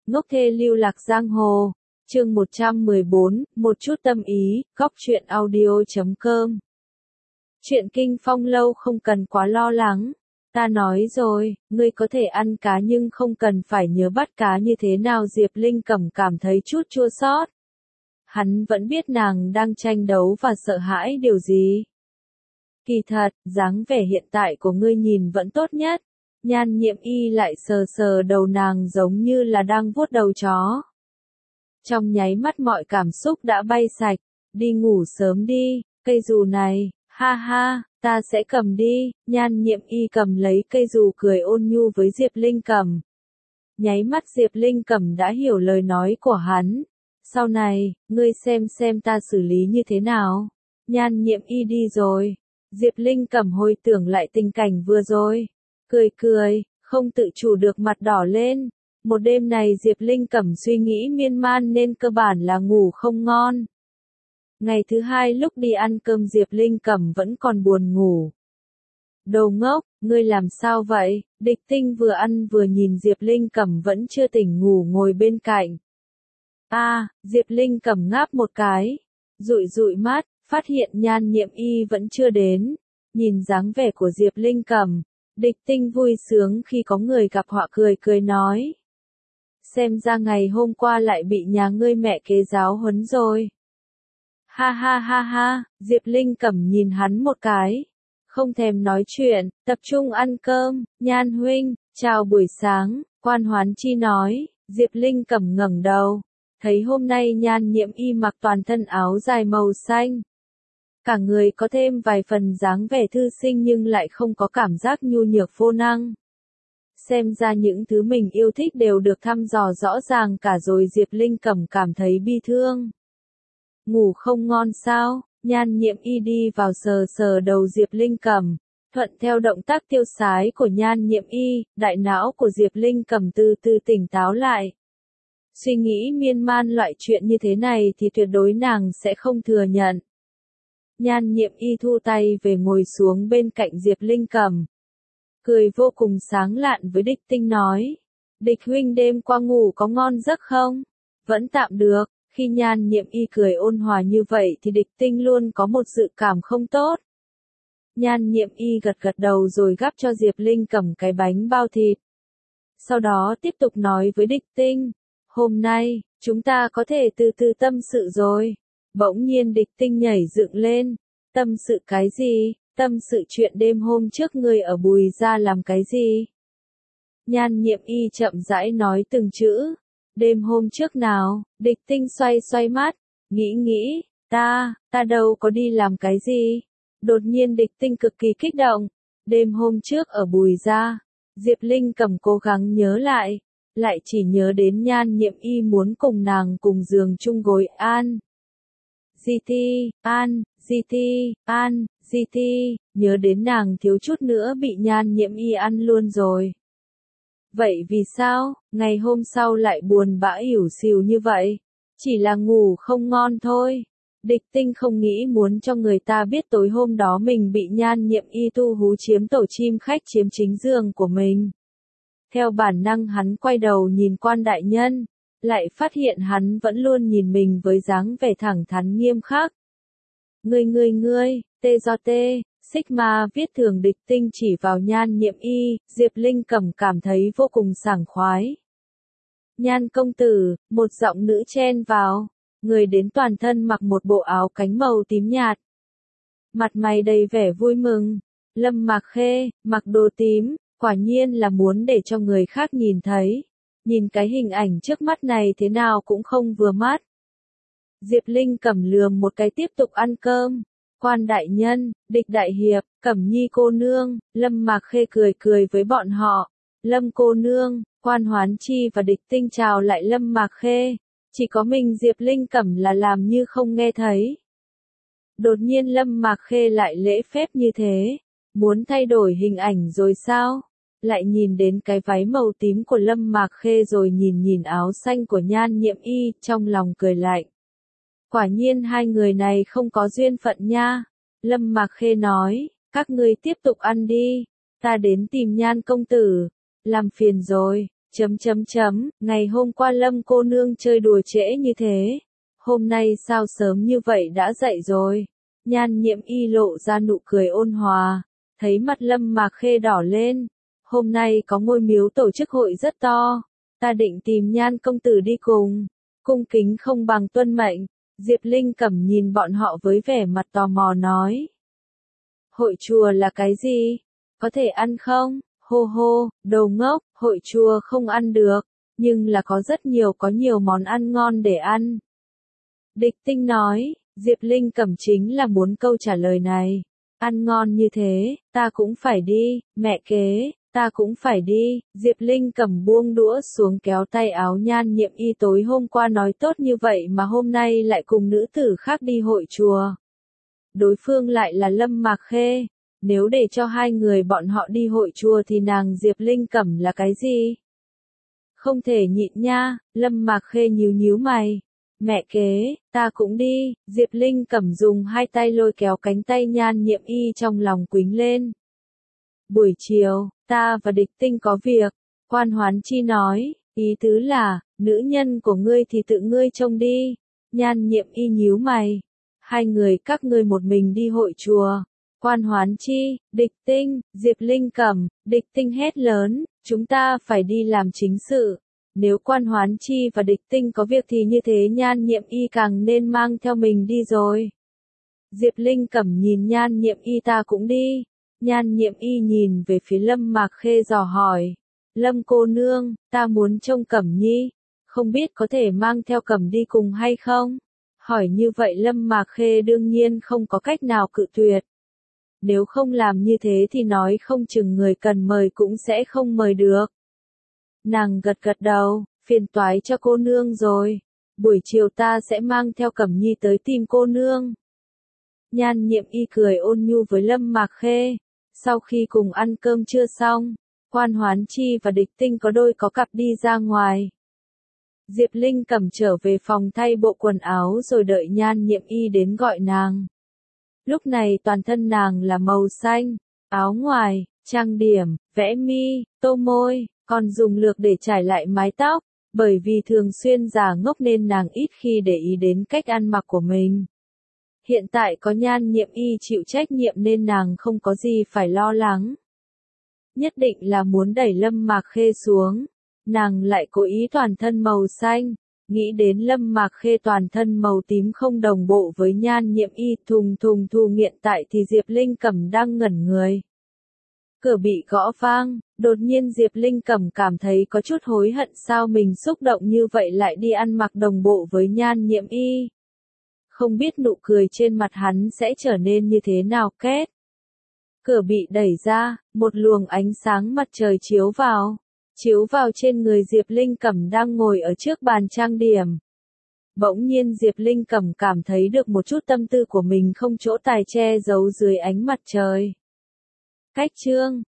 Ngốc thê lưu lạc giang hồ. Chương 114, một chút tâm ý, góc truyện audio.com. Chuyện Kinh Phong lâu không cần quá lo lắng. Ta nói rồi, ngươi có thể ăn cá nhưng không cần phải nhớ bắt cá như thế nào. Diệp Linh Cẩm cảm thấy chút chua xót. Hắn vẫn biết nàng đang tranh đấu và sợ hãi điều gì. Kỳ thật, dáng vẻ hiện tại của ngươi nhìn vẫn tốt nhất. Nhan Nhiệm Y lại sờ sờ đầu nàng giống như là đang vuốt đầu chó. Trong nháy mắt mọi cảm xúc đã bay sạch. Đi ngủ sớm đi, cây dù này, ha ha, ta sẽ cầm đi. Nhan Nhiệm Y cầm lấy cây dù cười ôn nhu với Diệp Linh Cẩm. Nháy mắt Diệp Linh Cẩm đã hiểu lời nói của hắn. Sau này, ngươi xem ta xử lý như thế nào. Nhan Nhiệm Y đi rồi. Diệp Linh Cẩm hồi tưởng lại tình cảnh vừa rồi. Cười, không tự chủ được mặt đỏ lên. Một đêm này Diệp Linh Cẩm suy nghĩ miên man nên cơ bản là ngủ không ngon. Ngày thứ hai lúc đi ăn cơm Diệp Linh Cẩm vẫn còn buồn ngủ. Đồ ngốc, ngươi làm sao vậy? Địch Tinh vừa ăn vừa nhìn Diệp Linh Cẩm vẫn chưa tỉnh ngủ ngồi bên cạnh. Diệp Linh Cẩm ngáp một cái. Dụi mắt, phát hiện Nhan Nhiệm Y vẫn chưa đến. Nhìn dáng vẻ của Diệp Linh Cẩm. Địch Tinh vui sướng khi có người gặp họa cười nói. Xem ra ngày hôm qua lại bị nhà ngươi mẹ kế giáo huấn rồi. Ha, Diệp Linh Cẩm nhìn hắn một cái. Không thèm nói chuyện, tập trung ăn cơm. Nhan huynh, chào buổi sáng, Quan Hoán Chi nói. Diệp Linh Cẩm ngẩng đầu. Thấy hôm nay Nhan Nhiệm Y mặc toàn thân áo dài màu xanh. Cả người có thêm vài phần dáng vẻ thư sinh nhưng lại không có cảm giác nhu nhược vô năng. Xem ra những thứ mình yêu thích đều được thăm dò rõ ràng cả rồi. Diệp Linh Cẩm cảm thấy bi thương. Ngủ không ngon sao? Nhan Nhiệm Y đi vào sờ đầu Diệp Linh Cẩm. Thuận theo động tác tiêu sái của Nhan Nhiệm Y, đại não của Diệp Linh Cẩm từ từ tỉnh táo lại. Suy nghĩ miên man loại chuyện như thế này thì tuyệt đối nàng sẽ không thừa nhận. Nhan Nhiệm Y thu tay về ngồi xuống bên cạnh Diệp Linh Cẩm. Cười vô cùng sáng lạn với Địch Tinh nói. Địch huynh đêm qua ngủ có ngon giấc không? Vẫn tạm được. Khi Nhan Nhiệm Y cười ôn hòa như vậy thì Địch Tinh luôn có một dự cảm không tốt. Nhan Nhiệm Y gật đầu rồi gắp cho Diệp Linh Cẩm cái bánh bao thịt. Sau đó tiếp tục nói với Địch Tinh. Hôm nay, chúng ta có thể từ từ tâm sự rồi. Bỗng nhiên Địch Tinh nhảy dựng lên. Tâm sự cái gì? Tâm sự chuyện đêm hôm trước ngươi ở Bùi Gia làm cái gì? Nhan Nhiệm Y chậm rãi nói từng chữ. Đêm hôm trước nào? Địch Tinh xoay mắt. Nghĩ, ta đâu có đi làm cái gì? Đột nhiên Địch Tinh cực kỳ kích động. Đêm hôm trước ở Bùi Gia. Diệp Linh Cẩm cố gắng nhớ lại chỉ nhớ đến Nhan Nhiệm Y muốn cùng nàng cùng giường chung gối GT, nhớ đến nàng thiếu chút nữa bị Nhan Nhiệm Y ăn luôn rồi. Vậy vì sao, ngày hôm sau lại buồn bã ỉu xìu như vậy? Chỉ là ngủ không ngon thôi. Địch Tinh không nghĩ muốn cho người ta biết tối hôm đó mình bị Nhan Nhiệm Y tu hú chiếm tổ chim khách chiếm chính giường của mình. Theo bản năng hắn quay đầu nhìn Quan đại nhân, lại phát hiện hắn vẫn luôn nhìn mình với dáng vẻ thẳng thắn nghiêm khắc. Ngươi, T Sigma viết thường. Địch Tinh chỉ vào Nhan Nhiệm Y, Diệp Linh Cẩm cảm thấy vô cùng sảng khoái. Nhan công tử, một giọng nữ chen vào, người đến toàn thân mặc một bộ áo cánh màu tím nhạt. Mặt mày đầy vẻ vui mừng, Lâm Mạc Khê, mặc đồ tím, quả nhiên là muốn để cho người khác nhìn thấy. Nhìn cái hình ảnh trước mắt này thế nào cũng không vừa mắt. Diệp Linh Cẩm lườm một cái tiếp tục ăn cơm. Quan đại nhân, Địch đại hiệp, Cẩm Nhi cô nương, Lâm Mạc Khê cười với bọn họ. Lâm cô nương, Quan Hoán Chi và Địch Tinh chào lại Lâm Mạc Khê. Chỉ có mình Diệp Linh Cẩm là làm như không nghe thấy. Đột nhiên Lâm Mạc Khê lại lễ phép như thế. Muốn thay đổi hình ảnh rồi sao? Lại nhìn đến cái váy màu tím của Lâm Mạc Khê rồi nhìn áo xanh của Nhan Nhiệm Y, trong lòng cười lạnh. Quả nhiên hai người này không có duyên phận nha. Lâm Mạc Khê nói, các ngươi tiếp tục ăn đi. Ta đến tìm Nhan công tử. Làm phiền rồi. Ngày hôm qua Lâm cô nương chơi đùa trễ như thế. Hôm nay sao sớm như vậy đã dậy rồi? Nhan Nhiệm Y lộ ra nụ cười ôn hòa, thấy mặt Lâm Mạc Khê đỏ lên. Hôm nay có ngôi miếu tổ chức hội rất to, ta định tìm Nhan công tử đi cùng. Cung kính không bằng tuân mệnh. Diệp Linh Cẩm nhìn bọn họ với vẻ mặt tò mò nói. Hội chùa là cái gì? Có thể ăn không? Hô hô, đồ ngốc, hội chùa không ăn được, nhưng là có nhiều món ăn ngon để ăn. Địch Tinh nói, Diệp Linh Cẩm chính là muốn câu trả lời này. Ăn ngon như thế, ta cũng phải đi, mẹ kế, ta cũng phải đi. Diệp Linh Cẩm buông đũa xuống kéo tay áo Nhan Nhiệm Y, tối hôm qua nói tốt như vậy mà hôm nay lại cùng nữ tử khác đi hội chùa. Đối phương lại là Lâm Mạc Khê. Nếu để cho hai người bọn họ đi hội chùa thì nàng Diệp Linh Cẩm là cái gì? Không thể nhịn nha. Lâm Mạc Khê nhíu mày. Mẹ kế, ta cũng đi. Diệp Linh Cẩm dùng hai tay lôi kéo cánh tay Nhan Nhiệm Y, trong lòng quýnh lên. Buổi chiều, ta và Địch Tinh có việc. Quan Hoán Chi nói, ý tứ là, nữ nhân của ngươi thì tự ngươi trông đi. Nhan Nhiệm Y nhíu mày. Hai người các ngươi một mình đi hội chùa. Quan Hoán Chi, Địch Tinh, Diệp Linh Cẩm. Địch Tinh hét lớn, chúng ta phải đi làm chính sự. Nếu Quan Hoán Chi và Địch Tinh có việc thì như thế Nhan Nhiệm Y càng nên mang theo mình đi rồi. Diệp Linh Cẩm nhìn Nhan Nhiệm Y, ta cũng đi. Nhan Nhiệm Y nhìn về phía Lâm Mạc Khê dò hỏi. Lâm cô nương, ta muốn trông Cẩm Nhi, không biết có thể mang theo Cẩm đi cùng hay không? Hỏi như vậy Lâm Mạc Khê đương nhiên không có cách nào cự tuyệt. Nếu không làm như thế thì nói không chừng người cần mời cũng sẽ không mời được. Nàng gật đầu, phiền toái cho cô nương rồi. Buổi chiều ta sẽ mang theo Cẩm Nhi tới tìm cô nương. Nhan Nhiệm Y cười ôn nhu với Lâm Mạc Khê. Sau khi cùng ăn cơm trưa xong, Quan Hoán Chi và Địch Tinh có đôi có cặp đi ra ngoài. Diệp Linh Cẩm trở về phòng thay bộ quần áo rồi đợi Nhan Nhiệm Y đến gọi nàng. Lúc này toàn thân nàng là màu xanh, áo ngoài, trang điểm, vẽ mi, tô môi, còn dùng lược để trải lại mái tóc, bởi vì thường xuyên già ngốc nên nàng ít khi để ý đến cách ăn mặc của mình. Hiện tại có Nhan Nhiệm Y chịu trách nhiệm nên nàng không có gì phải lo lắng. Nhất định là muốn đẩy Lâm Mạc Khê xuống, nàng lại cố ý toàn thân màu xanh. Nghĩ đến Lâm Mạc Khê toàn thân màu tím không đồng bộ với Nhan Nhiệm Y, thùng hiện tại thì Diệp Linh Cẩm đang ngẩn người. Cửa bị gõ vang, đột nhiên Diệp Linh Cẩm cảm thấy có chút hối hận sao mình xúc động như vậy lại đi ăn mặc đồng bộ với Nhan Nhiệm Y. Không biết nụ cười trên mặt hắn sẽ trở nên như thế nào kết. Cửa bị đẩy ra, một luồng ánh sáng mặt trời chiếu vào trên người Diệp Linh Cẩm đang ngồi ở trước bàn trang điểm. Bỗng nhiên Diệp Linh Cẩm cảm thấy được một chút tâm tư của mình không chỗ tài che giấu dưới ánh mặt trời. Cách chương